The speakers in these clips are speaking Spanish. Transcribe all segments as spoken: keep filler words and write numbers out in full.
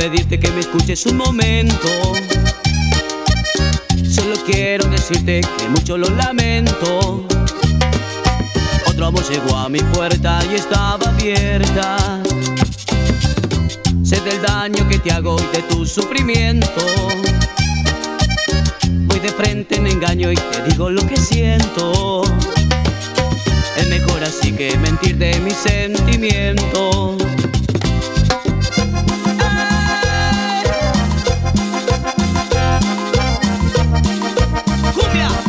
pedirte que me escuches un momento. Solo quiero decirte que mucho lo lamento. Otro amor llegó a mi puerta y estaba abierta. Sé del daño que te hago y de tu sufrimiento. Voy de frente en engaño y te digo lo que siento. Es mejor así que mentir de mis sentimientos. ¡Cumbia!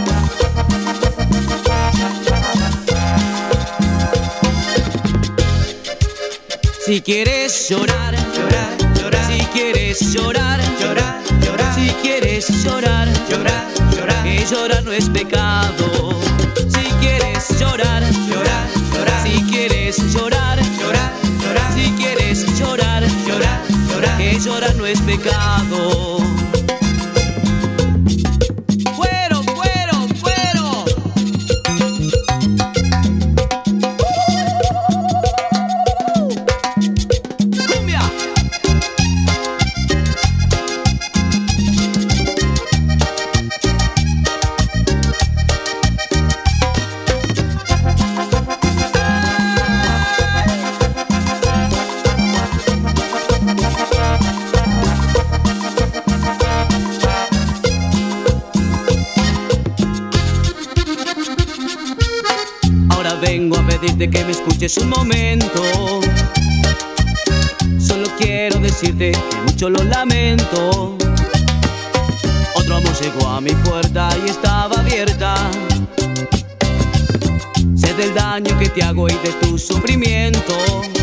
Si quieres llorar, llorar, llorar. Si quieres llorar, llorar, llorar. Si quieres llorar, llorar, llorar. Que llorar no es pecado. Si quieres llorar, llorar, llorar. Si quieres llorar, llorar, llorar. Si quieres llorar, llorar, llorar. Que llorar no es pecado. ¡Fuero, fuero, fuero! ¡Cumbia! Ahora vengo a pedirte que me escuches un momento. Solo quiero decirte que mucho lo lamento. Otro amor llegó a mi puerta y estaba abierta. Sé del daño que te hago y de tu sufrimiento.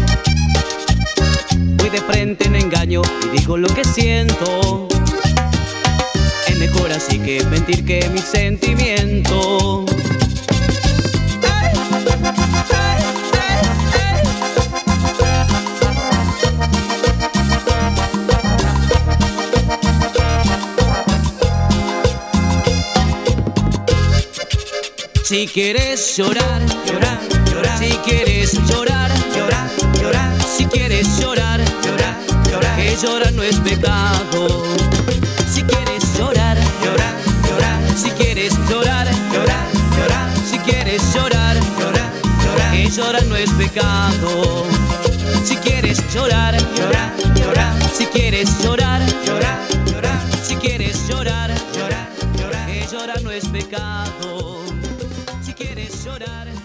Voy de frente en engaño y digo lo que siento. Es mejor así que mentir que mis sentimientos. Si quieres llorar, llorar, llorar. Si quieres llorar, llorar, llorar. Si quieres llorar, llorar, llorar. Que llorar no es pecado. Si quieres llorar, llorar, llorar. Si quieres llorar, llorar, llorar. Si quieres llorar, llorar, llorar. Que llorar no es pecado. Si quieres llorar, llorar, llorar. Si quieres llorar, llorar, llorar. Si quieres llorar, llorar, llorar. Que llorar no es pecado. Si quieres llorar.